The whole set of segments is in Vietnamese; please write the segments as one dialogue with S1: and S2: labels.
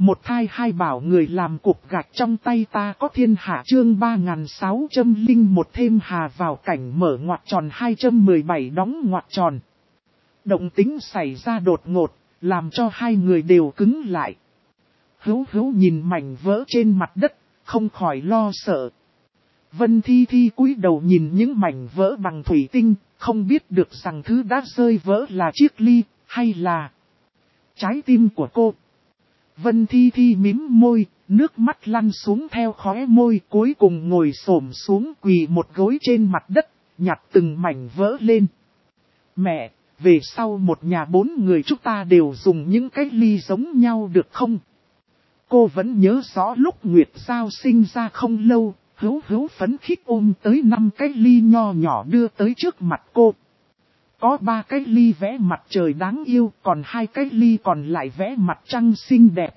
S1: Một thai hai bảo người làm cục gạch trong tay ta có thiên hạ chương 3601 thêm hà vào cảnh mở ngoặc tròn 217 đóng ngoặc tròn. Động tĩnh xảy ra đột ngột, làm cho hai người đều cứng lại. Hữu Hữu nhìn mảnh vỡ trên mặt đất, không khỏi lo sợ. Vân Thi Thi cúi đầu nhìn những mảnh vỡ bằng thủy tinh, không biết được rằng thứ đã rơi vỡ là chiếc ly, hay là trái tim của cô. Vân Thi Thi mím môi, nước mắt lăn xuống theo khóe môi, cuối cùng ngồi xổm xuống quỳ một gối trên mặt đất, nhặt từng mảnh vỡ lên. Mẹ, về sau một nhà 4 người chúng ta đều dùng những cái ly giống nhau được không? Cô vẫn nhớ rõ lúc Nguyệt Giao sinh ra không lâu, Hữu Hữu phấn khích ôm tới 5 cái ly nho nhỏ đưa tới trước mặt cô. Có 3 cái ly vẽ mặt trời đáng yêu, còn 2 cái ly còn lại vẽ mặt trăng xinh đẹp.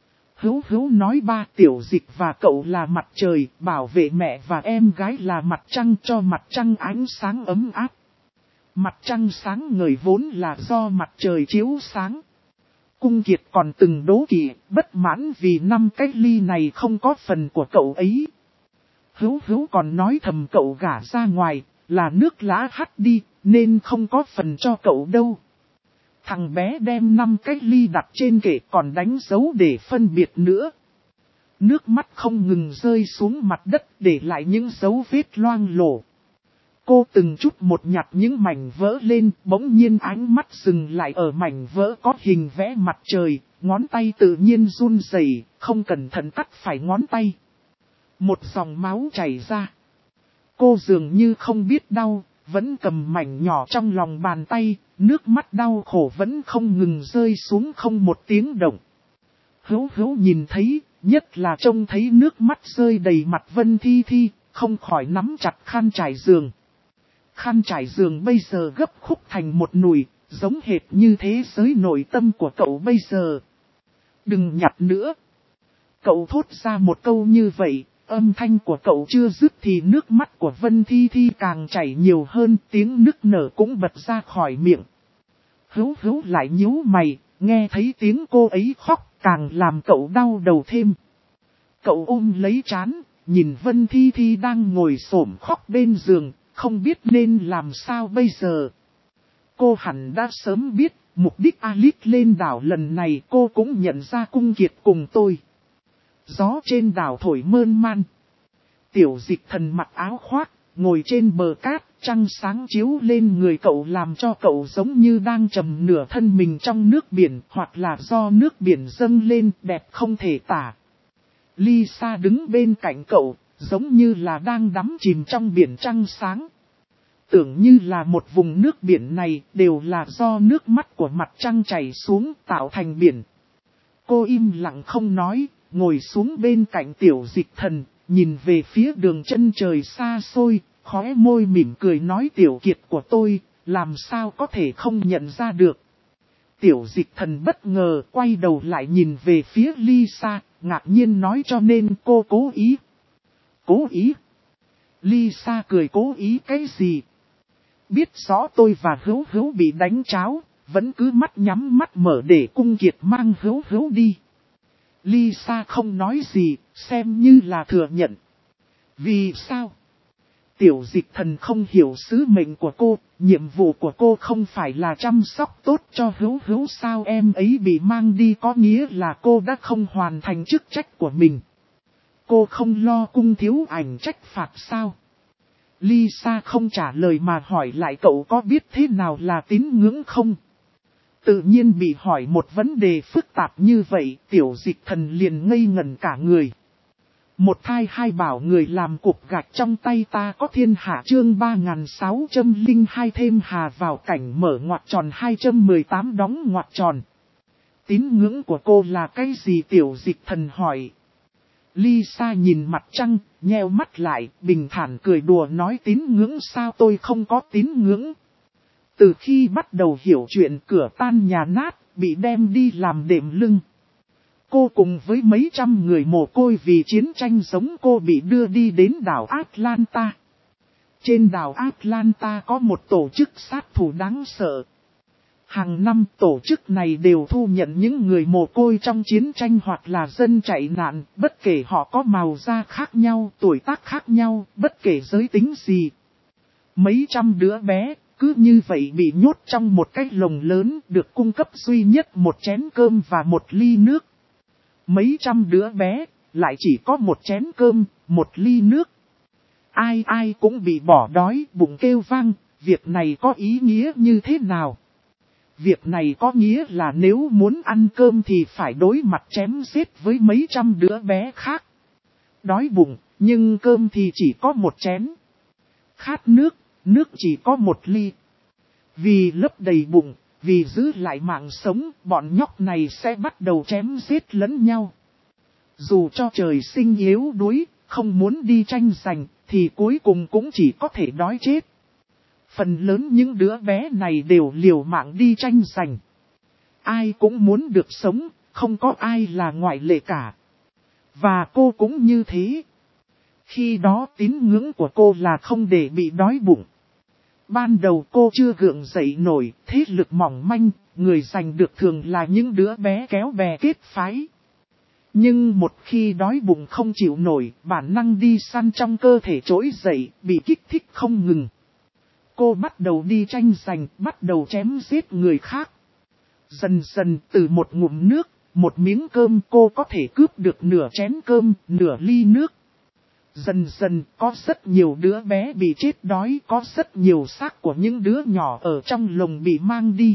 S1: Hữu Hữu nói ba Tiểu Dịch và cậu là mặt trời, bảo vệ mẹ và em gái là mặt trăng, cho mặt trăng ánh sáng ấm áp. Mặt trăng sáng ngời vốn là do mặt trời chiếu sáng. Cung Kiệt còn từng đố kỵ, bất mãn vì 5 cái ly này không có phần của cậu ấy. Hữu Hữu còn nói thầm cậu gả ra ngoài, là nước lã hắt đi, nên không có phần cho cậu đâu. Thằng bé đem 5 cái ly đặt trên kệ còn đánh dấu để phân biệt nữa. Nước mắt không ngừng rơi xuống mặt đất để lại những dấu vết loang lổ. Cô từng chút một nhặt những mảnh vỡ lên, bỗng nhiên ánh mắt dừng lại ở mảnh vỡ có hình vẽ mặt trời, ngón tay tự nhiên run rẩy, không cẩn thận cắt phải ngón tay. Một dòng máu chảy ra. Cô dường như không biết đau, vẫn cầm mảnh nhỏ trong lòng bàn tay, nước mắt đau khổ vẫn không ngừng rơi xuống không một tiếng động. Hữu Hữu nhìn thấy, nhất là trông thấy nước mắt rơi đầy mặt Vân Thi Thi, không khỏi nắm chặt khăn trải giường. Khăn trải giường bây giờ gấp khúc thành một nùi, giống hệt như thế giới nội tâm của cậu bây giờ. Đừng nhặt nữa. Cậu thốt ra một câu như vậy, âm thanh của cậu chưa dứt thì nước mắt của Vân Thi Thi càng chảy nhiều hơn, tiếng nức nở cũng bật ra khỏi miệng. Hữu Hữu lại nhíu mày, nghe thấy tiếng cô ấy khóc càng làm cậu đau đầu thêm. Cậu ôm lấy trán, nhìn Vân Thi Thi đang ngồi xổm khóc bên giường, không biết nên làm sao bây giờ. Cô hẳn đã sớm biết, mục đích Alice lên đảo lần này cô cũng nhận ra Cung Kiệt cùng tôi. Gió trên đảo thổi mơn man. Tiểu Dịch Thần mặc áo khoác, ngồi trên bờ cát, trăng sáng chiếu lên người cậu làm cho cậu giống như đang trầm nửa thân mình trong nước biển, hoặc là do nước biển dâng lên đẹp không thể tả. Lisa đứng bên cạnh cậu, giống như là đang đắm chìm trong biển trăng sáng. Tưởng như là một vùng nước biển này đều là do nước mắt của mặt trăng chảy xuống tạo thành biển. Cô im lặng không nói, ngồi xuống bên cạnh Tiểu Dịch Thần, nhìn về phía đường chân trời xa xôi, khóe môi mỉm cười nói Tiểu Kiệt của tôi, làm sao có thể không nhận ra được. Tiểu Dịch Thần bất ngờ quay đầu lại nhìn về phía Lisa, ngạc nhiên nói cho nên cô cố ý. Cố ý? Lisa cười cố ý cái gì? Biết rõ tôi và Hữu Hữu bị đánh tráo, vẫn cứ mắt nhắm mắt mở để Cung Kiệt mang Hữu Hữu đi. Lisa không nói gì, xem như là thừa nhận. Vì sao? Tiểu Dịch Thần không hiểu sứ mệnh của cô, nhiệm vụ của cô không phải là chăm sóc tốt cho Hữu Hữu sao em ấy bị mang đi có nghĩa là cô đã không hoàn thành chức trách của mình. Cô không lo Cung thiếu ảnh trách phạt sao? Lisa không trả lời mà hỏi lại cậu có biết thế nào là tín ngưỡng không? Tự nhiên bị hỏi một vấn đề phức tạp như vậy, Tiểu Dịch Thần liền ngây ngẩn cả người. Một thai hai bảo người làm cục gạch trong tay ta có thiên hạ chương 3602 thêm hà vào cảnh mở ngoặc tròn 218 đóng ngoặc tròn. Tín ngưỡng của cô là cái gì Tiểu Dịch Thần hỏi. Lisa nhìn mặt trăng, nheo mắt lại, bình thản cười đùa nói tín ngưỡng sao tôi không có tín ngưỡng. Từ khi bắt đầu hiểu chuyện cửa tan nhà nát, bị đem đi làm đệm lưng. Cô cùng với mấy trăm người mồ côi vì chiến tranh giống cô bị đưa đi đến đảo Atlanta. Trên đảo Atlanta có một tổ chức sát thủ đáng sợ. Hàng năm tổ chức này đều thu nhận những người mồ côi trong chiến tranh hoặc là dân chạy nạn, bất kể họ có màu da khác nhau, tuổi tác khác nhau, bất kể giới tính gì. Mấy trăm đứa bé, cứ như vậy bị nhốt trong một cái lồng lớn, được cung cấp duy nhất một chén cơm và một ly nước. Mấy trăm đứa bé, lại chỉ có một chén cơm, một ly nước. Ai ai cũng bị bỏ đói, bụng kêu vang, việc này có ý nghĩa như thế nào? Việc này có nghĩa là nếu muốn ăn cơm thì phải đối mặt chém giết với mấy trăm đứa bé khác. Đói bụng, nhưng cơm thì chỉ có một chén. Khát nước, nước chỉ có một ly. Vì lấp đầy bụng, vì giữ lại mạng sống, bọn nhóc này sẽ bắt đầu chém giết lẫn nhau. Dù cho trời sinh yếu đuối, không muốn đi tranh giành, thì cuối cùng cũng chỉ có thể đói chết. Phần lớn những đứa bé này đều liều mạng đi tranh giành. Ai cũng muốn được sống, không có ai là ngoại lệ cả. Và cô cũng như thế. Khi đó tín ngưỡng của cô là không để bị đói bụng. Ban đầu cô chưa gượng dậy nổi, thế lực mỏng manh, người giành được thường là những đứa bé kéo bè kết phái. Nhưng một khi đói bụng không chịu nổi, bản năng đi săn trong cơ thể trỗi dậy, bị kích thích không ngừng. Cô bắt đầu đi tranh giành, bắt đầu chém giết người khác. Dần dần từ một ngụm nước, một miếng cơm cô có thể cướp được nửa chén cơm, nửa ly nước. Dần dần có rất nhiều đứa bé bị chết đói, có rất nhiều xác của những đứa nhỏ ở trong lồng bị mang đi.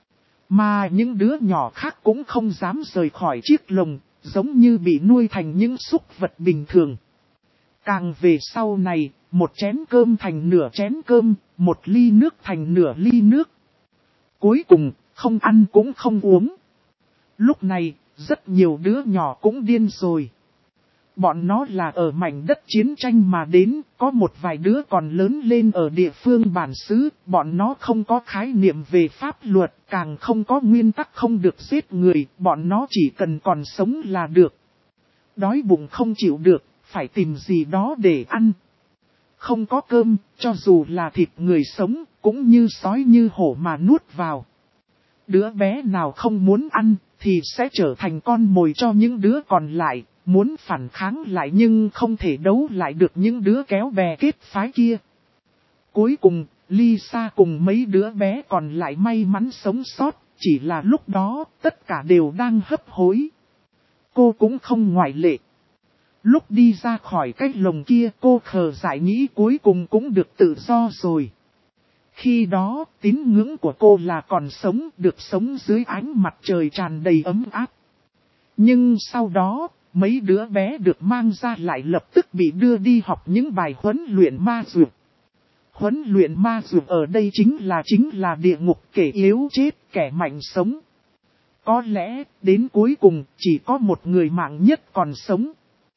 S1: Mà những đứa nhỏ khác cũng không dám rời khỏi chiếc lồng, giống như bị nuôi thành những súc vật bình thường. Càng về sau này, một chén cơm thành nửa chén cơm, một ly nước thành nửa ly nước. Cuối cùng, không ăn cũng không uống. Lúc này, rất nhiều đứa nhỏ cũng điên rồi. Bọn nó là ở mảnh đất chiến tranh mà đến, có một vài đứa còn lớn lên ở địa phương bản xứ, bọn nó không có khái niệm về pháp luật, càng không có nguyên tắc không được giết người, bọn nó chỉ cần còn sống là được. Đói bụng không chịu được, phải tìm gì đó để ăn. Không có cơm, cho dù là thịt người sống, cũng như sói như hổ mà nuốt vào. Đứa bé nào không muốn ăn, thì sẽ trở thành con mồi cho những đứa còn lại. Muốn phản kháng lại nhưng không thể đấu lại được những đứa kéo bè kết phái kia. Cuối cùng, Lisa cùng mấy đứa bé còn lại may mắn sống sót, chỉ là lúc đó tất cả đều đang hấp hối. Cô cũng không ngoại lệ. Lúc đi ra khỏi cái lồng kia cô khờ dại nghĩ cuối cùng cũng được tự do rồi. Khi đó tín ngưỡng của cô là còn sống, được sống dưới ánh mặt trời tràn đầy ấm áp. Nhưng sau đó, mấy đứa bé được mang ra lại lập tức bị đưa đi học những bài huấn luyện ma dược. Huấn luyện ma dược ở đây chính là địa ngục, kẻ yếu chết, kẻ mạnh sống. Có lẽ, đến cuối cùng, chỉ có một người mạng nhất còn sống.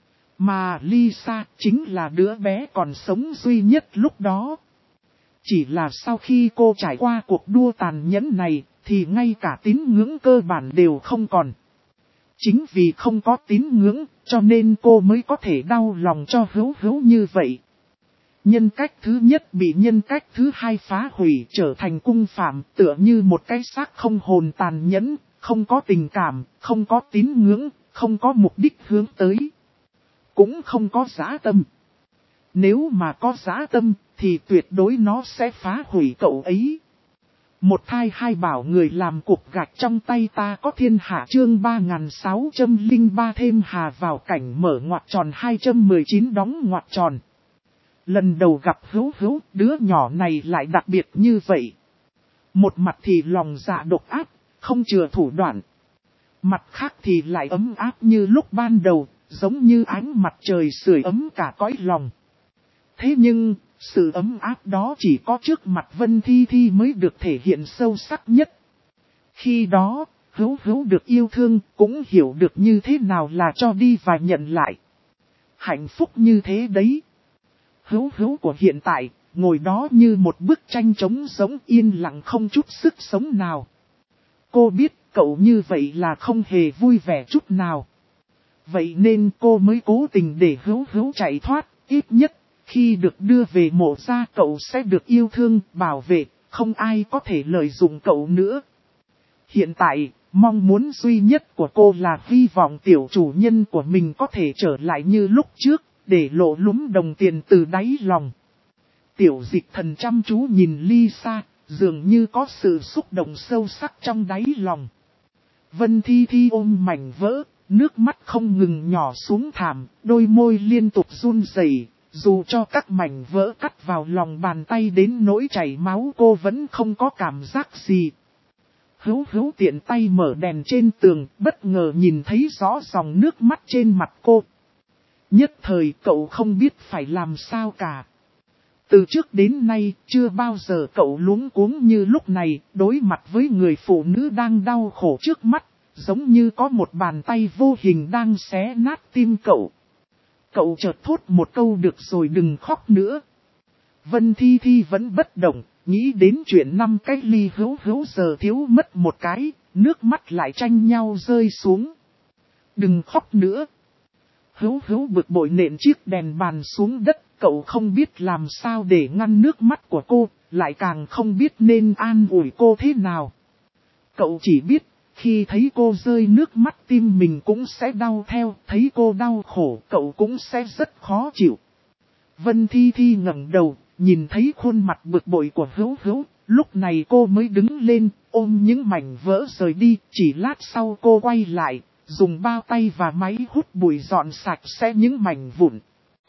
S1: Mà Lisa chính là đứa bé còn sống duy nhất lúc đó. Chỉ là sau khi cô trải qua cuộc đua tàn nhẫn này, thì ngay cả tín ngưỡng cơ bản đều không còn. Chính vì không có tín ngưỡng, cho nên cô mới có thể đau lòng cho Hữu như vậy. Nhân cách thứ nhất bị nhân cách thứ hai phá hủy trở thành cung phạm, tựa như một cái xác không hồn tàn nhẫn, không có tình cảm, không có tín ngưỡng, không có mục đích hướng tới. Cũng không có dã tâm. Nếu mà có dã tâm, thì tuyệt đối nó sẽ phá hủy cậu ấy. Một thai hai bảo người làm cục gạch trong tay ta có thiên hạ chương 3603 thêm hà vào cảnh mở ngoặc tròn 219 đóng ngoặc tròn. Lần đầu gặp Hữu, đứa nhỏ này lại đặc biệt như vậy. Một mặt thì lòng dạ độc ác, không chừa thủ đoạn. Mặt khác thì lại ấm áp như lúc ban đầu, giống như ánh mặt trời sưởi ấm cả cõi lòng. Thế nhưng, sự ấm áp đó chỉ có trước mặt Vân Thi mới được thể hiện sâu sắc nhất. Khi đó, Hữu được yêu thương, cũng hiểu được như thế nào là cho đi và nhận lại. Hạnh phúc như thế đấy. Hữu của hiện tại, ngồi đó như một bức tranh trống giống yên lặng không chút sức sống nào. Cô biết cậu như vậy là không hề vui vẻ chút nào. Vậy nên cô mới cố tình để Hữu chạy thoát, ít nhất. Khi được đưa về mộ ra cậu sẽ được yêu thương, bảo vệ, không ai có thể lợi dụng cậu nữa. Hiện tại, mong muốn duy nhất của cô là hy vọng tiểu chủ nhân của mình có thể trở lại như lúc trước, để lộ lúm đồng tiền từ đáy lòng. Tiểu Dịch Thần chăm chú nhìn Lisa, dường như có sự xúc động sâu sắc trong đáy lòng. Vân Thi Thi ôm mảnh vỡ, nước mắt không ngừng nhỏ xuống thảm, đôi môi liên tục run rẩy. Dù cho các mảnh vỡ cắt vào lòng bàn tay đến nỗi chảy máu, cô vẫn không có cảm giác gì. Hữu tiện tay mở đèn trên tường, bất ngờ nhìn thấy rõ dòng nước mắt trên mặt cô. Nhất thời cậu không biết phải làm sao cả. Từ trước đến nay, chưa bao giờ cậu luống cuống như lúc này, đối mặt với người phụ nữ đang đau khổ trước mắt, giống như có một bàn tay vô hình đang xé nát tim cậu. Cậu chợt thốt một câu được rồi, đừng khóc nữa. Vân Thi Thi vẫn bất động, nghĩ đến chuyện 5 cái ly hữu giờ thiếu mất một cái, nước mắt lại tranh nhau rơi xuống. Đừng khóc nữa. Hữu bực bội nện chiếc đèn bàn xuống đất, cậu không biết làm sao để ngăn nước mắt của cô, lại càng không biết nên an ủi cô thế nào. Cậu chỉ biết, khi thấy cô rơi nước mắt tim mình cũng sẽ đau theo, thấy cô đau khổ cậu cũng sẽ rất khó chịu. Vân Thi Thi ngẩng đầu, nhìn thấy khuôn mặt bực bội của Hữu, lúc này cô mới đứng lên, ôm những mảnh vỡ rời đi, chỉ lát sau cô quay lại, dùng bao tay và máy hút bụi dọn sạch sẽ những mảnh vụn.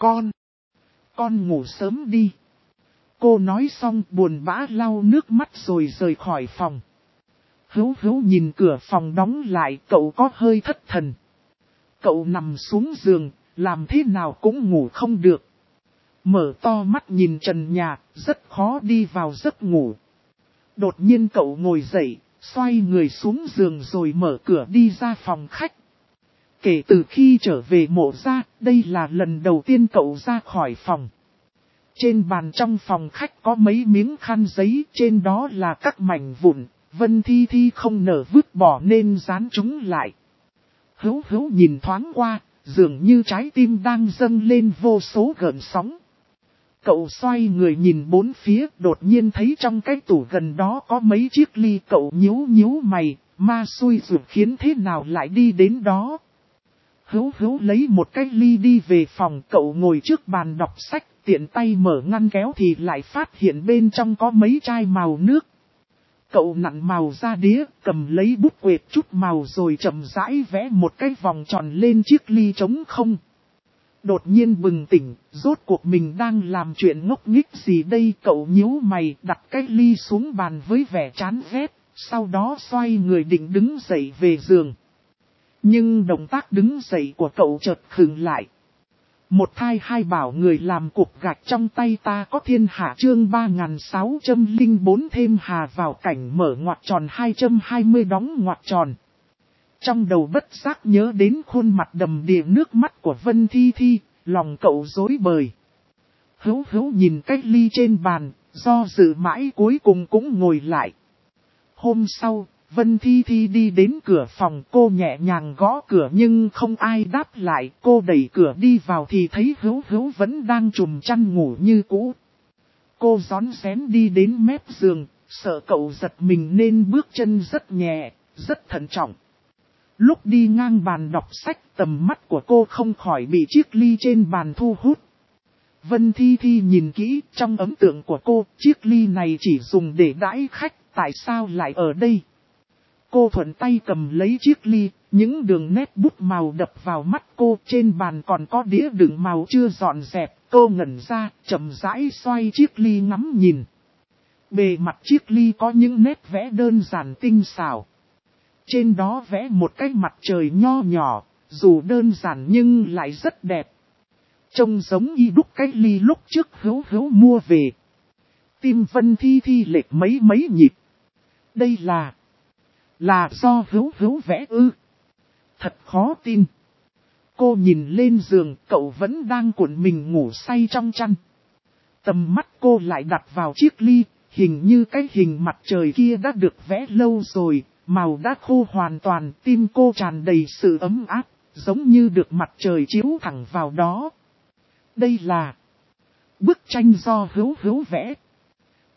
S1: Con ngủ sớm đi. Cô nói xong buồn bã lau nước mắt rồi rời khỏi phòng. Hữu nhìn cửa phòng đóng lại, cậu có hơi thất thần. Cậu nằm xuống giường, làm thế nào cũng ngủ không được. Mở to mắt nhìn trần nhà, rất khó đi vào giấc ngủ. Đột nhiên cậu ngồi dậy, xoay người xuống giường rồi mở cửa đi ra phòng khách. Kể từ khi trở về Mộ gia, đây là lần đầu tiên cậu ra khỏi phòng. Trên bàn trong phòng khách có mấy miếng khăn giấy, trên đó là các mảnh vụn, Vân Thi Thi không nỡ vứt bỏ nên dán chúng lại. Hữu nhìn thoáng qua, dường như trái tim đang dâng lên vô số gợn sóng. Cậu xoay người nhìn bốn phía, đột nhiên thấy trong cái tủ gần đó có mấy chiếc ly, cậu nhíu mày, ma xui ruột khiến thế nào lại đi đến đó. Hữu lấy một cái ly đi về phòng, cậu ngồi trước bàn đọc sách, tiện tay mở ngăn kéo thì lại phát hiện bên trong có mấy chai màu nước. Cậu nặn màu ra đĩa, cầm lấy bút quệt chút màu rồi chậm rãi vẽ một cái vòng tròn lên chiếc ly trống không. Đột nhiên bừng tỉnh, rốt cuộc mình đang làm chuyện ngốc nghếch gì đây, cậu nhíu mày đặt cái ly xuống bàn với vẻ chán ghét, sau đó xoay người định đứng dậy về giường. Nhưng động tác đứng dậy của cậu chợt khựng lại. Một thai hai bảo người làm cục gạch trong tay ta có thiên hạ, chương 3604 thêm hà vào cảnh mở ngoặc tròn 220 đóng ngoặc tròn. Trong đầu bất giác nhớ đến khuôn mặt đầm đìa nước mắt của Vân Thi Thi, lòng cậu rối bời. Hữu nhìn cái ly trên bàn, do dự mãi cuối cùng cũng ngồi lại. Hôm sau, Vân Thi Thi đi đến cửa phòng, cô nhẹ nhàng gõ cửa nhưng không ai đáp lại. Cô đẩy cửa đi vào thì thấy Hữu vẫn đang trùm chăn ngủ như cũ. Cô rón rén đi đến mép giường, sợ cậu giật mình nên bước chân rất nhẹ, rất thận trọng. Lúc đi ngang bàn đọc sách, tầm mắt của cô không khỏi bị chiếc ly trên bàn thu hút. Vân Thi Thi nhìn kỹ, trong ấn tượng của cô, chiếc ly này chỉ dùng để đãi khách, tại sao lại ở đây? Cô thuận tay cầm lấy chiếc ly, những đường nét bút màu đập vào mắt cô, trên bàn còn có đĩa đựng màu chưa dọn dẹp, cô ngẩn ra, chậm rãi xoay chiếc ly ngắm nhìn. Bề mặt chiếc ly có những nét vẽ đơn giản tinh xảo. Trên đó vẽ một cái mặt trời nho nhỏ, dù đơn giản nhưng lại rất đẹp. Trông giống y đúc cái ly lúc trước Hữu mua về. Tim Vân Thi Thi lệch mấy nhịp. Đây là do Hữu vẽ ư? Thật khó tin. Cô nhìn lên giường, cậu vẫn đang cuộn mình ngủ say trong chăn. Tầm mắt cô lại đặt vào chiếc ly, hình như cái hình mặt trời kia đã được vẽ lâu rồi, màu đã khô hoàn toàn, tim cô tràn đầy sự ấm áp, giống như được mặt trời chiếu thẳng vào đó. Đây là bức tranh do Hữu vẽ.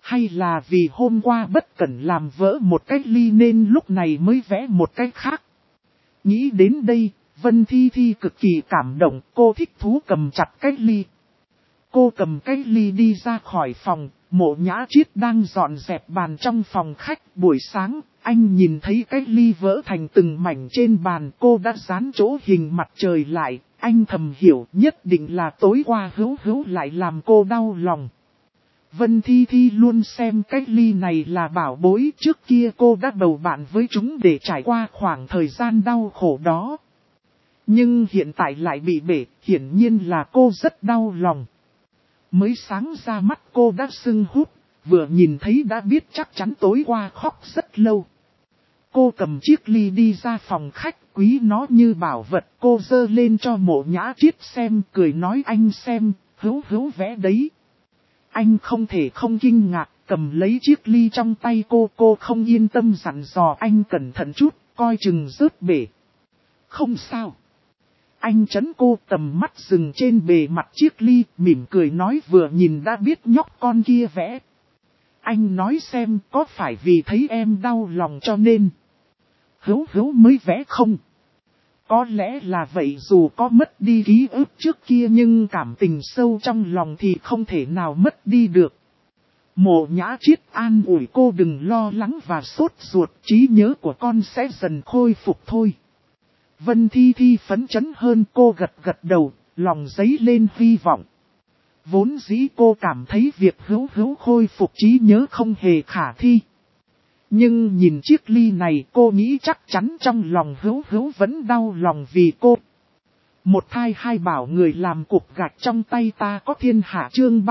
S1: Hay là vì hôm qua bất cẩn làm vỡ một cái ly nên lúc này mới vẽ một cái khác. Nghĩ đến đây, Vân Thi Thi cực kỳ cảm động, cô thích thú cầm chặt cái ly. Cô cầm cái ly đi ra khỏi phòng, Mộ Nhã Chiết đang dọn dẹp bàn trong phòng khách. Buổi sáng, anh nhìn thấy cái ly vỡ thành từng mảnh trên bàn, cô đã dán chỗ hình mặt trời lại. Anh thầm hiểu nhất định là tối qua Hữu Hữu lại làm cô đau lòng. Vân Thi Thi luôn xem cái ly này là bảo bối, trước kia cô đã bầu bạn với chúng để trải qua khoảng thời gian đau khổ đó. Nhưng hiện tại lại bị bể, hiển nhiên là cô rất đau lòng. Mới sáng ra mắt cô đã sưng húp, vừa nhìn thấy đã biết chắc chắn tối qua khóc rất lâu. Cô cầm chiếc ly đi ra phòng khách, quý nó như bảo vật, cô dơ lên cho Mộ Nhã Chiết xem, cười nói anh xem, Hữu Hữu vẽ đấy. Anh không thể không kinh ngạc, cầm lấy chiếc ly trong tay cô không yên tâm dặn dò anh cẩn thận chút, coi chừng rớt bể. Không sao. Anh trấn cô, tầm mắt dừng trên bề mặt chiếc ly, mỉm cười nói vừa nhìn đã biết nhóc con kia vẽ. Anh nói xem có phải vì thấy em đau lòng cho nên Hữu Hữu mới vẽ không? Có lẽ là vậy, dù có mất đi ký ức trước kia nhưng cảm tình sâu trong lòng thì không thể nào mất đi được. Mộ Nhã Chiết an ủi cô đừng lo lắng và sốt ruột, trí nhớ của con sẽ dần khôi phục thôi. Vân Thi Thi phấn chấn hơn, cô gật gật đầu, lòng dấy lên hy vọng. Vốn dĩ cô cảm thấy việc Hữu Hữu khôi phục trí nhớ không hề khả thi. Nhưng nhìn chiếc ly này cô nghĩ chắc chắn trong lòng Hữu Hữu vẫn đau lòng vì cô. Một thai hai bảo người làm cục gạch trong tay ta có thiên hạ chương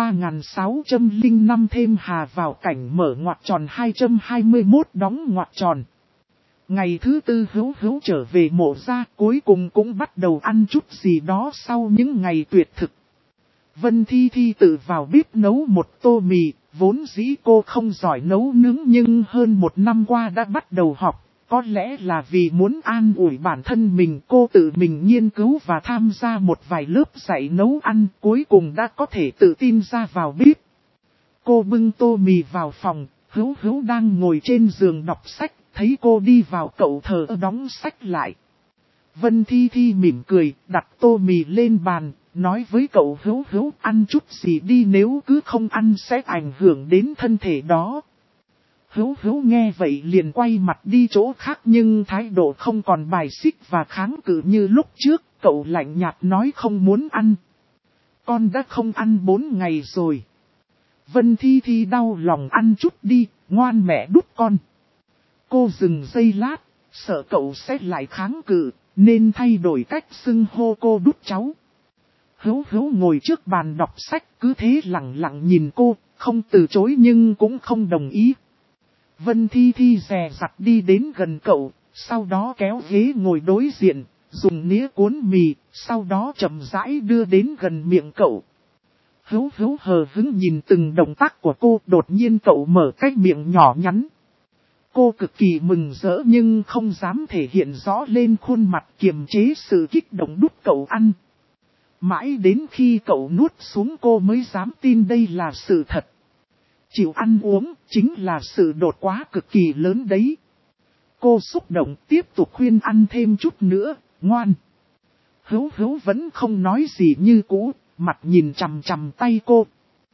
S1: 3605 thêm hà vào cảnh mở ngoặc tròn 221 đóng ngoặc tròn. Ngày thứ tư Hữu Hữu trở về mộ ra, cuối cùng cũng bắt đầu ăn chút gì đó sau những ngày tuyệt thực. Vân Thi Thi tự vào bếp nấu một tô mì, vốn dĩ cô không giỏi nấu nướng nhưng hơn một năm qua đã bắt đầu học. Có lẽ là vì muốn an ủi bản thân mình, cô tự mình nghiên cứu và tham gia một vài lớp dạy nấu ăn, cuối cùng đã có thể tự tin ra vào bếp. Cô bưng tô mì vào phòng, Hữu Hữu đang ngồi trên giường đọc sách, thấy cô đi vào cậu thờ đóng sách lại. Vân Thi Thi mỉm cười, đặt tô mì lên bàn, nói với cậu Hữu Hữu ăn chút gì đi, nếu cứ không ăn sẽ ảnh hưởng đến thân thể đó. Hữu Hữu nghe vậy liền quay mặt đi chỗ khác nhưng thái độ không còn bài xích và kháng cự như lúc trước, cậu lạnh nhạt nói không muốn ăn. Con đã không ăn 4 ngày rồi. Vân Thi Thi đau lòng ăn chút đi, ngoan mẹ đút con. Cô dừng giây lát, sợ cậu sẽ lại kháng cự, nên thay đổi cách xưng hô cô đút cháu. Hữu Hữu ngồi trước bàn đọc sách cứ thế lặng lặng nhìn cô, không từ chối nhưng cũng không đồng ý. Vân Thi Thi dè dặt đi đến gần cậu, sau đó kéo ghế ngồi đối diện, dùng nĩa cuốn mì, sau đó chậm rãi đưa đến gần miệng cậu. Hữu Hữu hờ hững nhìn từng động tác của cô, đột nhiên cậu mở cái miệng nhỏ nhắn. Cô cực kỳ mừng rỡ nhưng không dám thể hiện rõ lên khuôn mặt, kiềm chế sự kích động đút cậu ăn. Mãi đến khi cậu nuốt xuống cô mới dám tin đây là sự thật. Chịu ăn uống chính là sự đột quá cực kỳ lớn đấy. Cô xúc động tiếp tục khuyên ăn thêm chút nữa, ngoan. Hữu Hữu vẫn không nói gì như cũ, mặt nhìn chằm chằm tay cô.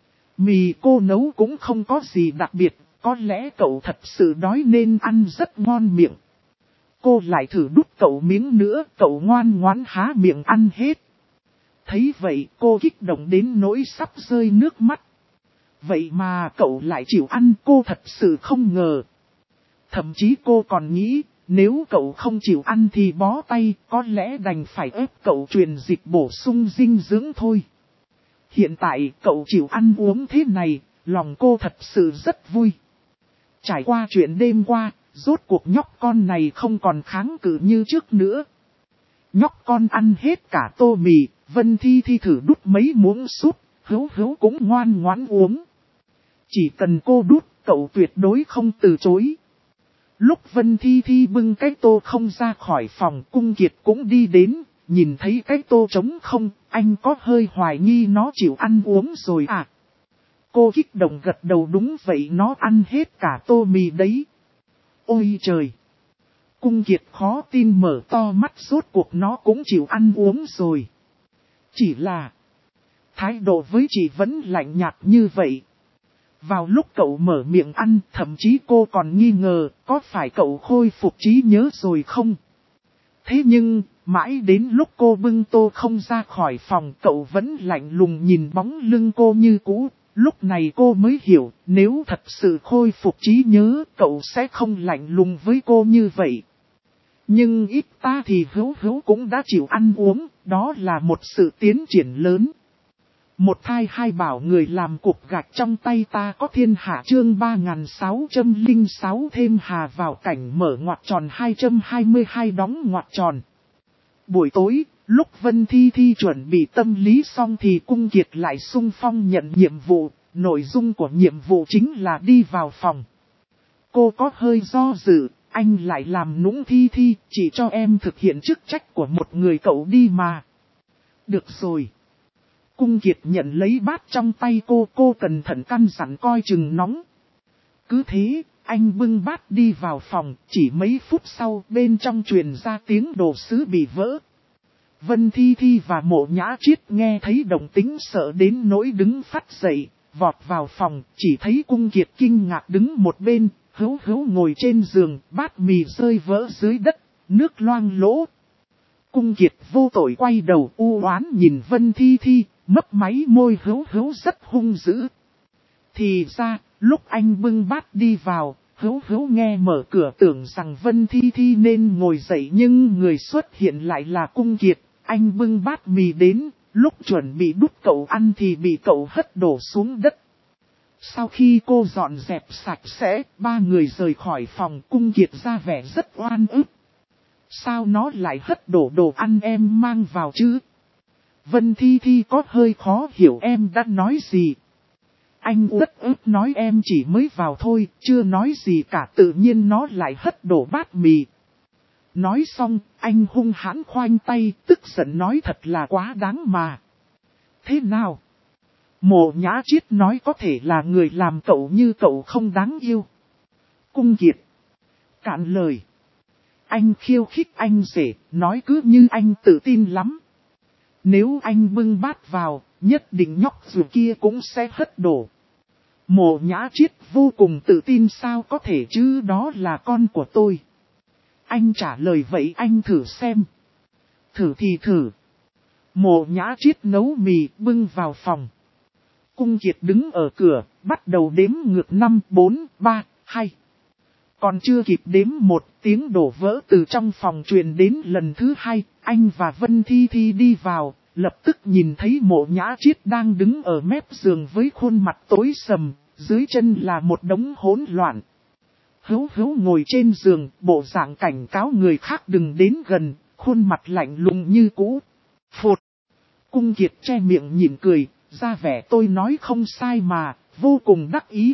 S1: Mì cô nấu cũng không có gì đặc biệt, có lẽ cậu thật sự đói nên ăn rất ngon miệng. Cô lại thử đút cậu miếng nữa, cậu ngoan ngoãn há miệng ăn hết. Thấy vậy cô kích động đến nỗi sắp rơi nước mắt. Vậy mà cậu lại chịu ăn, cô thật sự không ngờ. Thậm chí cô còn nghĩ, nếu cậu không chịu ăn thì bó tay, có lẽ đành phải ép cậu truyền dịch bổ sung dinh dưỡng thôi. Hiện tại cậu chịu ăn uống thế này, lòng cô thật sự rất vui. Trải qua chuyện đêm qua, rốt cuộc nhóc con này không còn kháng cự như trước nữa. Nhóc con ăn hết cả tô mì, Vân Thi Thi thử đút mấy muỗng súp, Hữu Hữu cũng ngoan ngoãn uống. Chỉ cần cô đút, cậu tuyệt đối không từ chối. Lúc Vân Thi Thi bưng cái tô không ra khỏi phòng, Cung Kiệt cũng đi đến, nhìn thấy cái tô trống không, anh có hơi hoài nghi nó chịu ăn uống rồi à. Cô kích động gật đầu đúng vậy nó ăn hết cả tô mì đấy. Ôi trời! Cung Kiệt khó tin mở to mắt rốt cuộc nó cũng chịu ăn uống rồi. Chỉ là thái độ với chị vẫn lạnh nhạt như vậy. Vào lúc cậu mở miệng ăn, thậm chí cô còn nghi ngờ có phải cậu khôi phục trí nhớ rồi không. Thế nhưng, mãi đến lúc cô bưng tô không ra khỏi phòng cậu vẫn lạnh lùng nhìn bóng lưng cô như cũ. Lúc này cô mới hiểu, nếu thật sự khôi phục trí nhớ, cậu sẽ không lạnh lùng với cô như vậy. Nhưng ít ta thì hữu cũng đã chịu ăn uống, đó là một sự tiến triển lớn. Một thai hai bảo người làm cục gạch trong tay ta có thiên hạ chương 3606 thêm hà vào cảnh mở ngoặc tròn 222 đóng ngoặc tròn. Buổi tối, lúc Vân Thi Thi chuẩn bị tâm lý xong thì Cung Kiệt lại xung phong nhận nhiệm vụ, nội dung của nhiệm vụ chính là đi vào phòng. Cô có hơi do dự, anh lại làm nũng Thi Thi, chỉ cho em thực hiện chức trách của một người cậu đi mà. Được rồi. Cung Kiệt nhận lấy bát trong tay cô cẩn thận căn dặn coi chừng nóng. Cứ thế, anh bưng bát đi vào phòng, chỉ mấy phút sau bên trong truyền ra tiếng đồ sứ bị vỡ. Vân Thi Thi và Mộ Nhã Triết nghe thấy động tĩnh sợ đến nỗi đứng phát dậy, vọt vào phòng, chỉ thấy Cung Kiệt kinh ngạc đứng một bên, hữu ngồi trên giường, bát mì rơi vỡ dưới đất, nước loang lỗ. Cung Kiệt vô tội quay đầu u oán nhìn Vân Thi Thi, mấp máy môi hữu rất hung dữ. Thì ra, lúc anh bưng bát đi vào, hữu nghe mở cửa tưởng rằng Vân Thi Thi nên ngồi dậy nhưng người xuất hiện lại là Cung Kiệt. Anh bưng bát mì đến, lúc chuẩn bị đút cậu ăn thì bị cậu hất đổ xuống đất. Sau khi cô dọn dẹp sạch sẽ, ba người rời khỏi phòng. Cung Kiệt ra vẻ rất oan ức. Sao nó lại hất đổ đồ ăn em mang vào chứ? Vân Thi Thi có hơi khó hiểu em đã nói gì. Anh uất ức nói em chỉ mới vào thôi, chưa nói gì cả tự nhiên nó lại hất đổ bát mì. Nói xong, anh hung hãn khoanh tay, tức giận nói thật là quá đáng mà. Thế nào? Mộ Nhã Triết nói có thể là người làm cậu như cậu không đáng yêu. Cung Kiệt. Cạn lời. Anh khiêu khích anh rể, nói cứ như anh tự tin lắm. Nếu anh bưng bát vào, nhất định nhóc dù kia cũng sẽ hất đổ. Mộ Nhã Triết vô cùng tự tin sao có thể chứ đó là con của tôi. Anh trả lời vậy anh thử xem. Thử thì thử. Mộ Nhã Triết nấu mì bưng vào phòng. Cung Kiệt đứng ở cửa, bắt đầu đếm ngược 5, 4, 3, 2. Còn chưa kịp đếm một tiếng đổ vỡ từ trong phòng truyền đến lần thứ hai, anh và Vân Thi Thi đi vào, lập tức nhìn thấy Mộ Nhã Triết đang đứng ở mép giường với khuôn mặt tối sầm, dưới chân là một đống hỗn loạn. Hữu ngồi trên giường, bộ dạng cảnh cáo người khác đừng đến gần, khuôn mặt lạnh lùng như cũ. Phụt! Cung Kiệt che miệng nhịn cười, ra vẻ tôi nói không sai mà, vô cùng đắc ý.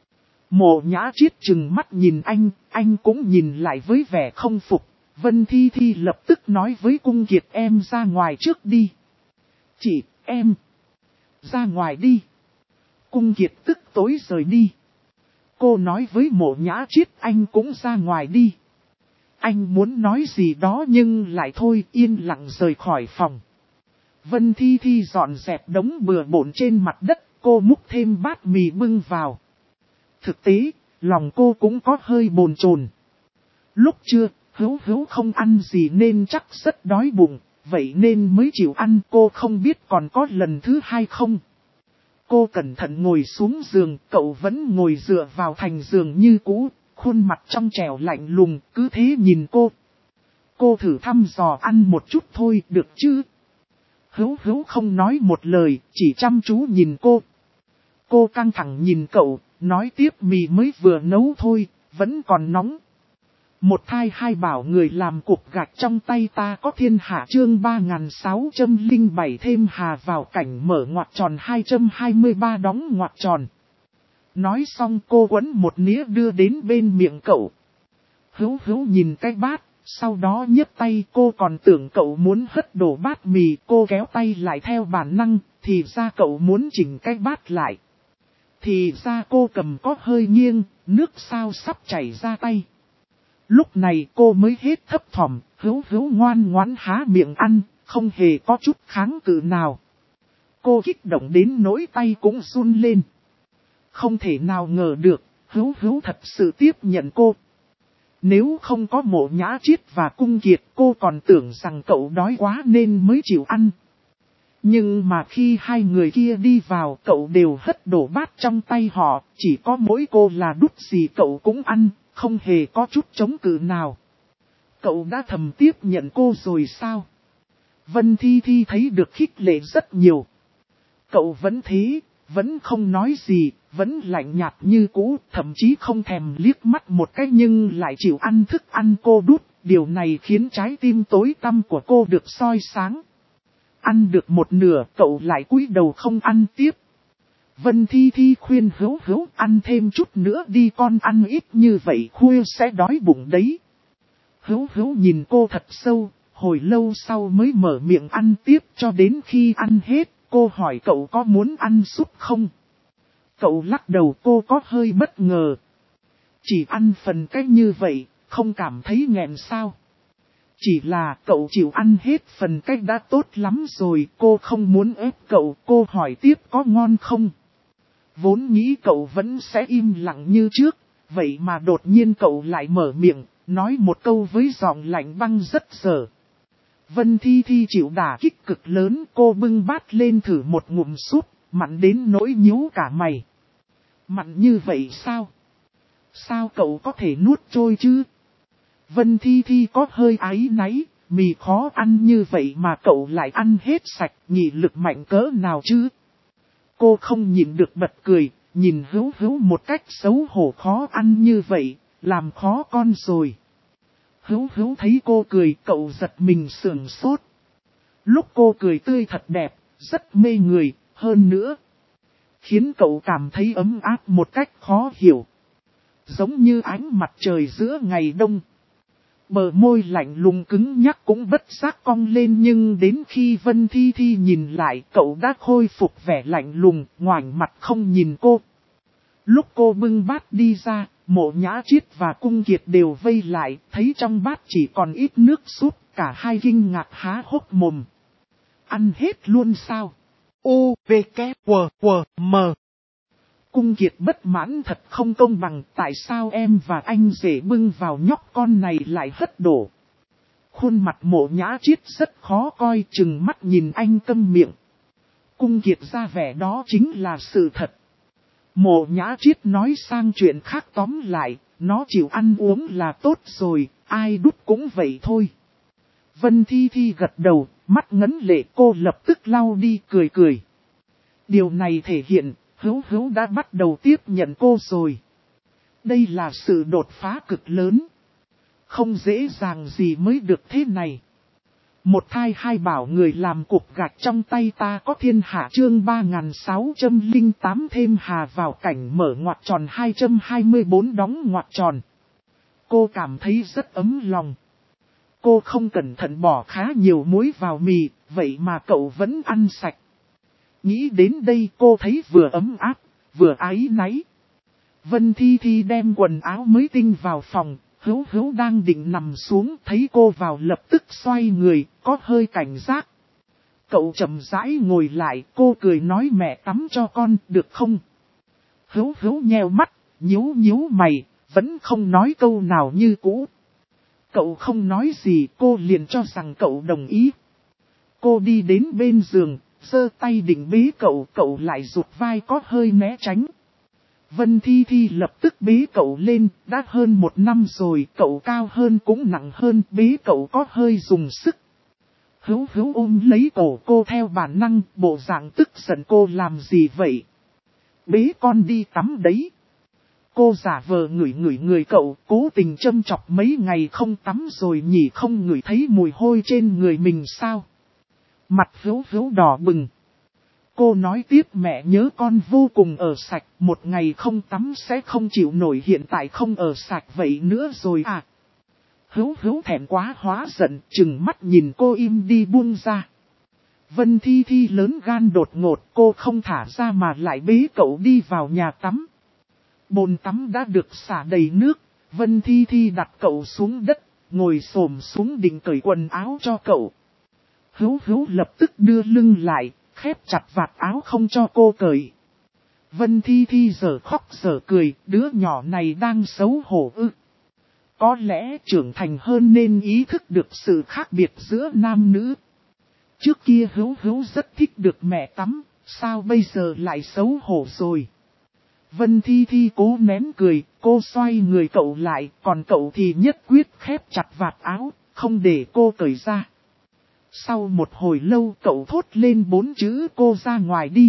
S1: Mộ Nhã Triết trừng mắt nhìn anh cũng nhìn lại với vẻ không phục. Vân Thi Thi lập tức nói với Cung Kiệt em ra ngoài trước đi. Chị, em. Ra ngoài đi. Cung Kiệt tức tối rời đi. Cô nói với Mộ Nhã Triết anh cũng ra ngoài đi. Anh muốn nói gì đó nhưng lại thôi yên lặng rời khỏi phòng. Vân Thi Thi dọn dẹp đống bừa bộn trên mặt đất, cô múc thêm bát mì bưng vào. Thực tế, lòng cô cũng có hơi bồn chồn. Lúc trưa, hữu không ăn gì nên chắc rất đói bụng, vậy nên mới chịu ăn cô không biết còn có lần thứ hai không. Cô cẩn thận ngồi xuống giường, cậu vẫn ngồi dựa vào thành giường như cũ, khuôn mặt trong trẻo lạnh lùng, cứ thế nhìn cô. Cô thử thăm dò ăn một chút thôi, được chứ? Hữu không nói một lời, chỉ chăm chú nhìn cô. Cô căng thẳng nhìn cậu, nói tiếp mì mới vừa nấu thôi, vẫn còn nóng. Một thai hai bảo người làm cục gạch trong tay ta có thiên hạ chương 3607 thêm hà vào cảnh mở ngoặc tròn 223 đóng ngoặc tròn. Nói xong cô quấn một nĩa đưa đến bên miệng cậu. Hữu nhìn cái bát, sau đó nhấc tay cô còn tưởng cậu muốn hất đổ bát mì cô kéo tay lại theo bản năng, thì ra cậu muốn chỉnh cái bát lại. Thì ra cô cầm có hơi nghiêng, nước sao sắp chảy ra tay. Lúc này cô mới hết thấp thỏm, hữu ngoan ngoãn há miệng ăn, không hề có chút kháng cự nào. Cô kích động đến nỗi tay cũng run lên. Không thể nào ngờ được, hữu thật sự tiếp nhận cô. Nếu không có Mộ Nhã Chiết và Cung Kiệt, cô còn tưởng rằng cậu đói quá nên mới chịu ăn. Nhưng mà khi hai người kia đi vào, cậu đều hất đổ bát trong tay họ, chỉ có mỗi cô là đút gì cậu cũng ăn, không hề có chút chống cự nào. Cậu đã thầm tiếp nhận cô rồi sao? Vân Thi Thi thấy được khích lệ rất nhiều. Cậu vẫn thế, vẫn không nói gì, vẫn lạnh nhạt như cũ, thậm chí không thèm liếc mắt một cái nhưng lại chịu ăn thức ăn cô đút. Điều này khiến trái tim tối tăm của cô được soi sáng. Ăn được một nửa, cậu lại cúi đầu không ăn tiếp. Vân Thi Thi khuyên hữu ăn thêm chút nữa đi, con ăn ít như vậy khuya sẽ đói bụng đấy. Hữu nhìn cô thật sâu, hồi lâu sau mới mở miệng ăn tiếp, cho đến khi ăn hết, cô hỏi cậu có muốn ăn súp không? Cậu lắc đầu, cô có hơi bất ngờ. Chỉ ăn phần cách như vậy, không cảm thấy nghẹn sao? Chỉ là cậu chịu ăn hết phần cách đã tốt lắm rồi, cô không muốn ép cậu, cô hỏi tiếp có ngon không? Vốn nghĩ cậu vẫn sẽ im lặng như trước, vậy mà đột nhiên cậu lại mở miệng, nói một câu với giọng lạnh băng rất dở. Vân Thi Thi chịu đả kích cực lớn, cô bưng bát lên thử một ngụm súp, mặn đến nỗi nhíu cả mày. Mặn như vậy sao? Sao cậu có thể nuốt trôi chứ? Vân Thi Thi có hơi áy náy, mì khó ăn như vậy mà cậu lại ăn hết sạch, nghị lực mạnh cỡ nào chứ? Cô không nhịn được bật cười, nhìn hữu một cách xấu hổ, khó ăn như vậy, làm khó con rồi. Hữu thấy cô cười, cậu giật mình sườn sốt. Lúc cô cười tươi thật đẹp, rất mê người, hơn nữa khiến cậu cảm thấy ấm áp một cách khó hiểu. Giống như ánh mặt trời giữa ngày đông. Bờ môi lạnh lùng cứng nhắc cũng bất giác cong lên, nhưng đến khi Vân Thi Thi nhìn lại, cậu đã khôi phục vẻ lạnh lùng, ngoảnh mặt không nhìn cô. Lúc cô bưng bát đi ra, Mộ Nhã Chiết và Cung Kiệt đều vây lại, thấy trong bát chỉ còn ít nước súp, cả hai kinh ngạc há hốc mồm. Ăn hết luôn sao? U, V, K, W, M. Cung Kiệt bất mãn, thật không công bằng, tại sao em và anh rể bưng vào nhóc con này lại hất đổ. Khuôn mặt Mộ Nhã Chiết rất khó coi, chừng mắt nhìn anh câm miệng. Cung Kiệt ra vẻ đó chính là sự thật. Mộ Nhã Chiết nói sang chuyện khác, tóm lại, nó chịu ăn uống là tốt rồi, ai đút cũng vậy thôi. Vân Thi Thi gật đầu, mắt ngấn lệ, cô lập tức lau đi, cười. Điều này thể hiện, hữu đã bắt đầu tiếp nhận cô rồi. Đây là sự đột phá cực lớn. Không dễ dàng gì mới được thế này. Một thai hai bảo người làm cục gạch trong tay ta có thiên hạ, chương 3608 thêm hà vào cảnh mở ngoặc tròn 224 đóng ngoặc tròn. Cô cảm thấy rất ấm lòng. Cô không cẩn thận bỏ khá nhiều muối vào mì, vậy mà cậu vẫn ăn sạch. Nghĩ đến đây cô thấy vừa ấm áp, vừa áy náy. Vân Thi Thi đem quần áo mới tinh vào phòng, hữu đang định nằm xuống, thấy cô vào lập tức xoay người, có hơi cảnh giác. Cậu chậm rãi ngồi lại, cô cười nói mẹ tắm cho con, được không? Hữu nheo mắt, nhíu mày, vẫn không nói câu nào như cũ. Cậu không nói gì, cô liền cho rằng cậu đồng ý. Cô đi đến bên giường, giơ tay định bế cậu, cậu lại rụt vai có hơi né tránh. Vân Thi Thi lập tức bế cậu lên, đã hơn 1 năm rồi, cậu cao hơn cũng nặng hơn, bế cậu có hơi dùng sức. Hữu ôm lấy cổ cô theo bản năng, bộ dạng tức giận, cô làm gì vậy? Bế con đi tắm đấy. Cô giả vờ ngửi người cậu, cố tình châm chọc mấy ngày không tắm rồi nhỉ, không ngửi thấy mùi hôi trên người mình sao? Mặt hữu đỏ bừng. Cô nói tiếp mẹ nhớ con vô cùng ở sạch, một ngày không tắm sẽ không chịu nổi, hiện tại không ở sạch vậy nữa rồi à. Hữu thẹn quá hóa giận, chừng mắt nhìn cô im đi buông ra. Vân Thi Thi lớn gan đột ngột, cô không thả ra mà lại bế cậu đi vào nhà tắm. Bồn tắm đã được xả đầy nước, Vân Thi Thi đặt cậu xuống đất, ngồi xổm xuống định cởi quần áo cho cậu. Hữu Hữu lập tức đưa lưng lại, khép chặt vạt áo không cho cô cởi. Vân Thi Thi giờ khóc giờ cười, đứa nhỏ này đang xấu hổ ư. Có lẽ trưởng thành hơn nên ý thức được sự khác biệt giữa nam nữ. Trước kia Hữu Hữu rất thích được mẹ tắm, sao bây giờ lại xấu hổ rồi. Vân Thi Thi cố nén cười, cô xoay người cậu lại, còn cậu thì nhất quyết khép chặt vạt áo, không để cô cởi ra. Sau một hồi lâu cậu thốt lên 4 chữ cô ra ngoài đi.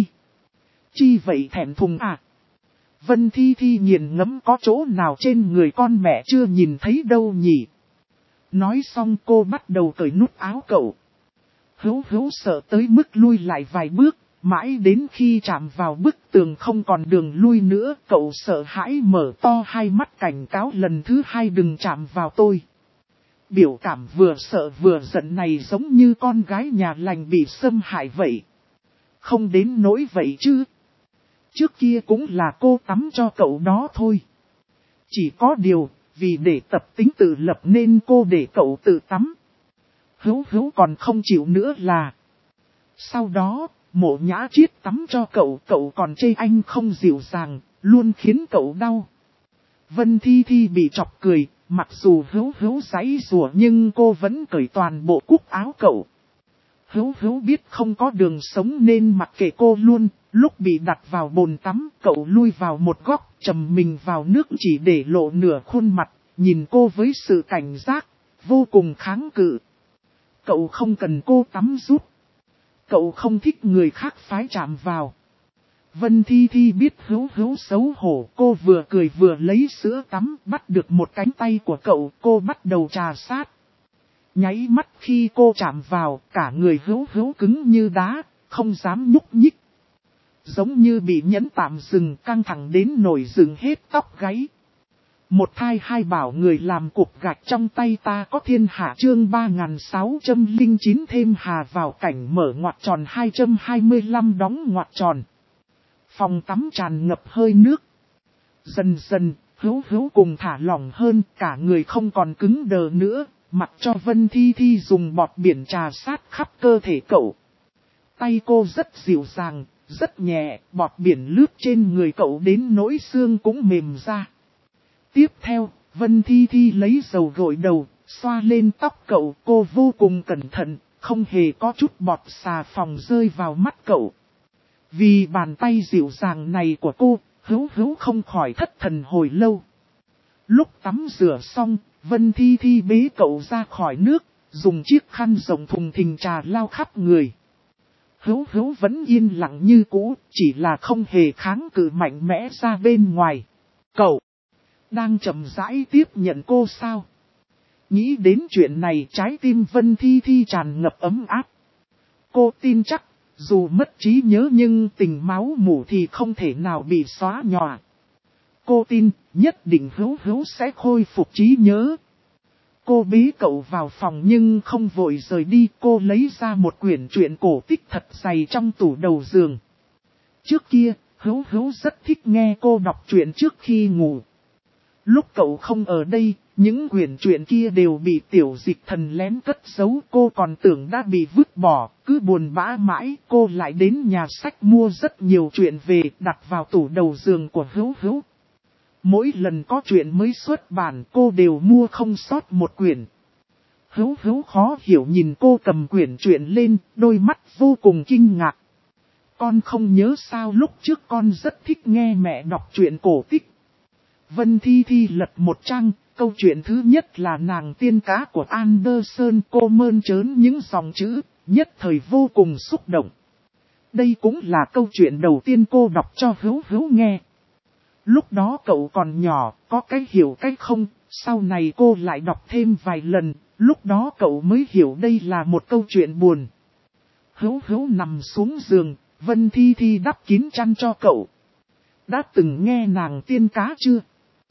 S1: Chi vậy thẹn thùng à? Vân Thi Thi nghiền ngẫm có chỗ nào trên người con mẹ chưa nhìn thấy đâu nhỉ? Nói xong cô bắt đầu cởi nút áo cậu. Hữu Hữu sợ tới mức lui lại vài bước, mãi đến khi chạm vào bức tường không còn đường lui nữa, cậu sợ hãi mở to hai mắt cảnh cáo lần thứ 2 đừng chạm vào tôi. Biểu cảm vừa sợ vừa giận này giống như con gái nhà lành bị xâm hại vậy. Không đến nỗi vậy chứ. Trước kia cũng là cô tắm cho cậu đó thôi. Chỉ có điều, vì để tập tính tự lập nên cô để cậu tự tắm. Hữu Hữu còn không chịu nữa là. Sau đó, Mộ Nhã Triết tắm cho cậu, cậu còn chê anh không dịu dàng, luôn khiến cậu đau. Vân Thi Thi bị chọc cười, mặc dù Hữu Hữu giãy giụa nhưng cô vẫn cởi toàn bộ cúc áo cậu. Hữu Hữu biết không có đường sống nên mặc kệ cô luôn, lúc bị đặt vào bồn tắm, cậu lui vào một góc, trầm mình vào nước chỉ để lộ nửa khuôn mặt, nhìn cô với sự cảnh giác, vô cùng kháng cự. Cậu không cần cô tắm giúp. Cậu không thích người khác phái chạm vào. Vân Thi Thi biết Hữu Hữu xấu hổ, cô vừa cười vừa lấy sữa tắm, bắt được một cánh tay của cậu, cô bắt đầu trà sát. Nháy mắt khi cô chạm vào, cả người Hữu Hữu cứng như đá, không dám nhúc nhích. Giống như bị nhẫn tạm dừng, căng thẳng đến nổi dựng hết tóc gáy. Một thai hai bảo người làm cục gạch trong tay ta có thiên hạ chương 3609 thêm hà vào cảnh mở ngoặc tròn 225 đóng ngoặc tròn. Phòng tắm tràn ngập hơi nước. Dần dần, Hữu Hữu cùng thả lỏng hơn, cả người không còn cứng đờ nữa, mặc cho Vân Thi Thi dùng bọt biển trà sát khắp cơ thể cậu. Tay cô rất dịu dàng, rất nhẹ, bọt biển lướt trên người cậu đến nỗi xương cũng mềm ra. Tiếp theo, Vân Thi Thi lấy dầu gội đầu, xoa lên tóc cậu, cô vô cùng cẩn thận, không hề có chút bọt xà phòng rơi vào mắt cậu. Vì bàn tay dịu dàng này của cô, Hữu Hữu không khỏi thất thần hồi lâu. Lúc tắm rửa xong, Vân Thi Thi bế cậu ra khỏi nước, dùng chiếc khăn rộng thùng thình trà lau khắp người. Hữu Hữu vẫn yên lặng như cũ, chỉ là không hề kháng cự mạnh mẽ ra bên ngoài. Cậu đang chậm rãi tiếp nhận cô sao? Nghĩ đến chuyện này trái tim Vân Thi Thi tràn ngập ấm áp. Cô tin chắc, dù mất trí nhớ nhưng tình máu mủ thì không thể nào bị xóa nhòa. Cô tin, nhất định Hữu Hữu sẽ khôi phục trí nhớ. Cô bế cậu vào phòng nhưng không vội rời đi, cô lấy ra một quyển truyện cổ tích thật dày trong tủ đầu giường. Trước kia, Hữu Hữu rất thích nghe cô đọc truyện trước khi ngủ. Lúc cậu không ở đây, những quyển truyện kia đều bị Tiểu Dịch Thần lén cất giấu, cô còn tưởng đã bị vứt bỏ, cứ buồn bã mãi, cô lại đến nhà sách mua rất nhiều truyện về, đặt vào tủ đầu giường của Hữu Hữu. Mỗi lần có truyện mới xuất bản, cô đều mua không sót một quyển. Hữu Hữu khó hiểu nhìn cô cầm quyển truyện lên, đôi mắt vô cùng kinh ngạc. Con không nhớ sao lúc trước con rất thích nghe mẹ đọc truyện cổ tích. Vân Thi Thi lật một trang, câu chuyện thứ nhất là nàng tiên cá của Anderson, cô mơn trớn những dòng chữ, nhất thời vô cùng xúc động. Đây cũng là câu chuyện đầu tiên cô đọc cho Hữu Hữu nghe. Lúc đó cậu còn nhỏ, có cái hiểu cái không, sau này cô lại đọc thêm vài lần, lúc đó cậu mới hiểu đây là một câu chuyện buồn. Hữu Hữu nằm xuống giường, Vân Thi Thi đắp kín chăn cho cậu. Đã từng nghe nàng tiên cá chưa?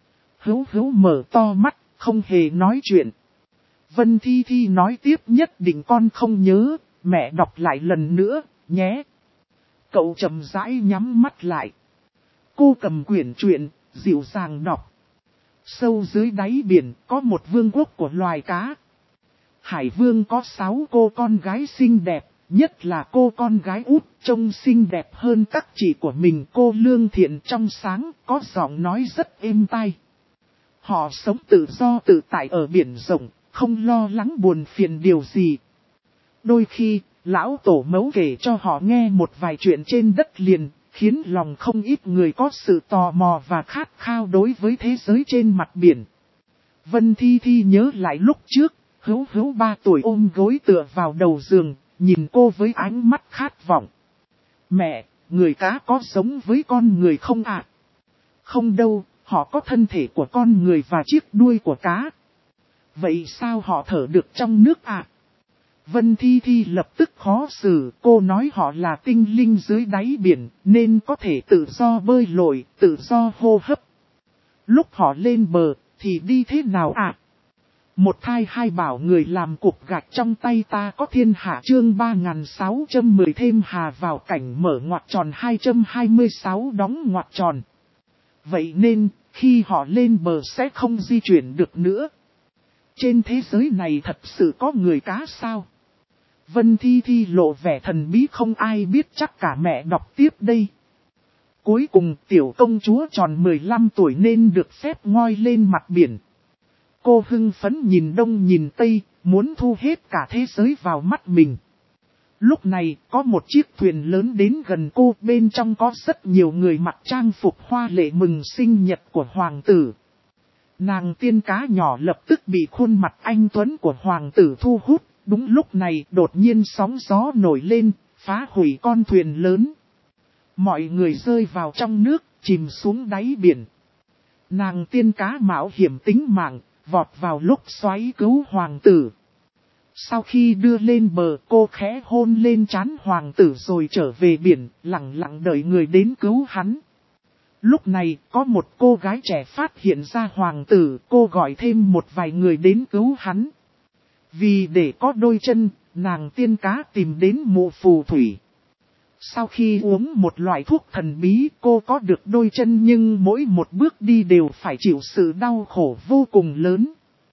S1: Hữu Hữu mở to mắt, không hề nói chuyện. Vân Thi Thi nói tiếp nhất định con không nhớ, mẹ đọc lại lần nữa, nhé. Cậu chậm rãi nhắm mắt lại. Cô cầm quyển truyện, dịu dàng đọc. Sâu dưới đáy biển có một vương quốc của loài cá. Hải vương có 6 cô con gái xinh đẹp, nhất là cô con gái út trông xinh đẹp hơn các chị của mình. Cô lương thiện trong sáng, có giọng nói rất êm tai. Họ sống tự do tự tại ở biển rộng, không lo lắng buồn phiền điều gì. Đôi khi, lão tổ mẫu kể cho họ nghe một vài chuyện trên đất liền, khiến lòng không ít người có sự tò mò và khát khao đối với thế giới trên mặt biển. Vân Thi Thi nhớ lại lúc trước, Hữu 3 tuổi ôm gối tựa vào đầu giường, nhìn cô với ánh mắt khát vọng. Mẹ, người cá có giống với con người không ạ? Không đâu, họ có thân thể của con người và chiếc đuôi của cá. Vậy sao họ thở được trong nước ạ? Vân Thi Thi lập tức khó xử, cô nói họ là tinh linh dưới đáy biển, nên có thể tự do bơi lội, tự do hô hấp. Lúc họ lên bờ, thì đi thế nào ạ? Một thai hai bảo người làm cục gạch trong tay ta có thiên hạ chương 3610 thêm hà vào cảnh mở ngoặc tròn 226 đóng ngoặc tròn. Vậy nên, khi họ lên bờ sẽ không di chuyển được nữa. Trên thế giới này thật sự có người cá sao? Vân Thi Thi lộ vẻ thần bí không ai biết chắc cả mẹ đọc tiếp đây. Cuối cùng tiểu công chúa tròn 15 tuổi nên được phép ngoi lên mặt biển. Cô hưng phấn nhìn đông nhìn tây, muốn thu hết cả thế giới vào mắt mình. Lúc này, có một chiếc thuyền lớn đến gần cô, bên trong có rất nhiều người mặc trang phục hoa lệ mừng sinh nhật của hoàng tử. Nàng tiên cá nhỏ lập tức bị khuôn mặt anh tuấn của hoàng tử thu hút, đúng lúc này đột nhiên sóng gió nổi lên, phá hủy con thuyền lớn. Mọi người rơi vào trong nước, chìm xuống đáy biển. Nàng tiên cá mạo hiểm tính mạng, vọt vào lúc xoáy cứu hoàng tử. Sau khi đưa lên bờ, cô khẽ hôn lên trán hoàng tử rồi trở về biển, lặng lặng đợi người đến cứu hắn. Lúc này, có một cô gái trẻ phát hiện ra hoàng tử, cô gọi thêm một vài người đến cứu hắn. Vì để có đôi chân, nàng tiên cá tìm đến mụ phù thủy. Sau khi uống một loại thuốc thần bí, cô có được đôi chân nhưng mỗi một bước đi đều phải chịu sự đau khổ vô cùng lớn.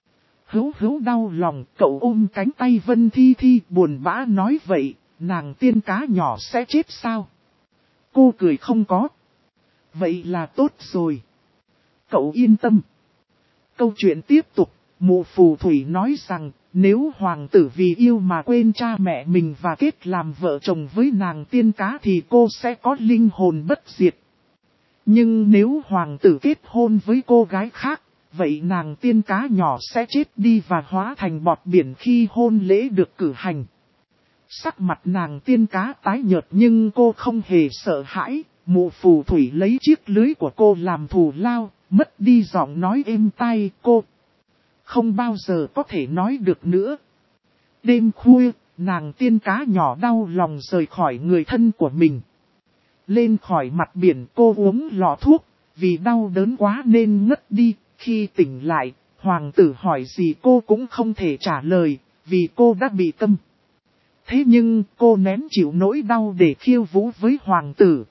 S1: Hữu đau lòng, cậu ôm cánh tay Vân Thi Thi buồn bã nói vậy, nàng tiên cá nhỏ sẽ chết sao? Cô cười không có. Vậy là tốt rồi. Cậu yên tâm. Câu chuyện tiếp tục, mụ phù thủy nói rằng, nếu hoàng tử vì yêu mà quên cha mẹ mình và kết làm vợ chồng với nàng tiên cá thì cô sẽ có linh hồn bất diệt. Nhưng nếu hoàng tử kết hôn với cô gái khác, vậy nàng tiên cá nhỏ sẽ chết đi và hóa thành bọt biển khi hôn lễ được cử hành. Sắc mặt nàng tiên cá tái nhợt nhưng cô không hề sợ hãi, mụ phù thủy lấy chiếc lưới của cô làm thù lao, mất đi giọng nói êm tai cô. Không bao giờ có thể nói được nữa. Đêm khuya, nàng tiên cá nhỏ đau lòng rời khỏi người thân của mình. Lên khỏi mặt biển cô uống lọ thuốc, vì đau đớn quá nên ngất đi. Khi tỉnh lại, hoàng tử hỏi gì cô cũng không thể trả lời, vì cô đã bị tâm. Thế nhưng cô nén chịu nỗi đau để khiêu vũ với hoàng tử.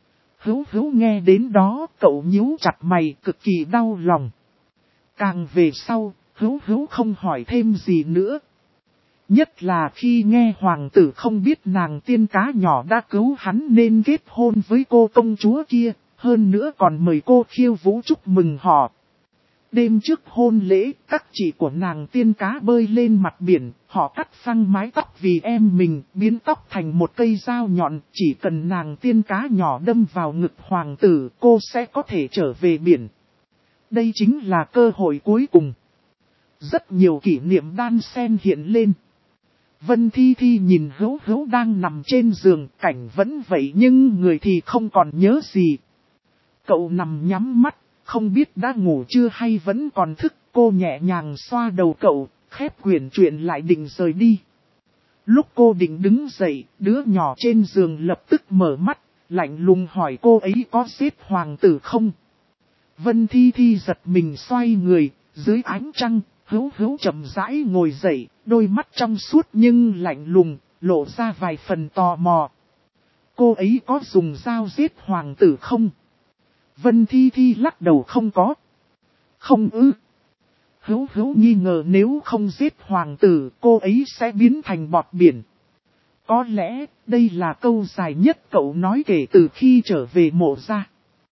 S1: Hữu nghe đến đó cậu nhíu chặt mày cực kỳ đau lòng. Càng về sau, Hữu không hỏi thêm gì nữa. Nhất là khi nghe hoàng tử không biết nàng tiên cá nhỏ đã cứu hắn nên kết hôn với cô công chúa kia, hơn nữa còn mời cô khiêu vũ chúc mừng họ. Đêm trước hôn lễ, các chị của nàng tiên cá bơi lên mặt biển, họ cắt phăng mái tóc vì em mình, biến tóc thành một cây dao nhọn, chỉ cần nàng tiên cá nhỏ đâm vào ngực hoàng tử, cô sẽ có thể trở về biển. Đây chính là cơ hội cuối cùng. Rất nhiều kỷ niệm đan xen hiện lên. Vân Thi Thi nhìn Hữu đang nằm trên giường, cảnh vẫn vậy nhưng người thì không còn nhớ gì. Cậu nằm nhắm mắt, không biết đã ngủ chưa hay vẫn còn thức, cô nhẹ nhàng xoa đầu cậu, khép quyển truyện lại định rời đi. Lúc cô định đứng dậy, đứa nhỏ trên giường lập tức mở mắt, lạnh lùng hỏi cô ấy có giết hoàng tử không? Vân Thi Thi giật mình xoay người, dưới ánh trăng, Hữu chậm rãi ngồi dậy, đôi mắt trong suốt nhưng lạnh lùng, lộ ra vài phần tò mò. Cô ấy có dùng dao giết hoàng tử không? Vân Thi Thi lắc đầu không có. Không ư. Hữu nghi ngờ nếu không giết hoàng tử cô ấy sẽ biến thành bọt biển. Có lẽ đây là câu dài nhất cậu nói kể từ khi trở về Mộ gia.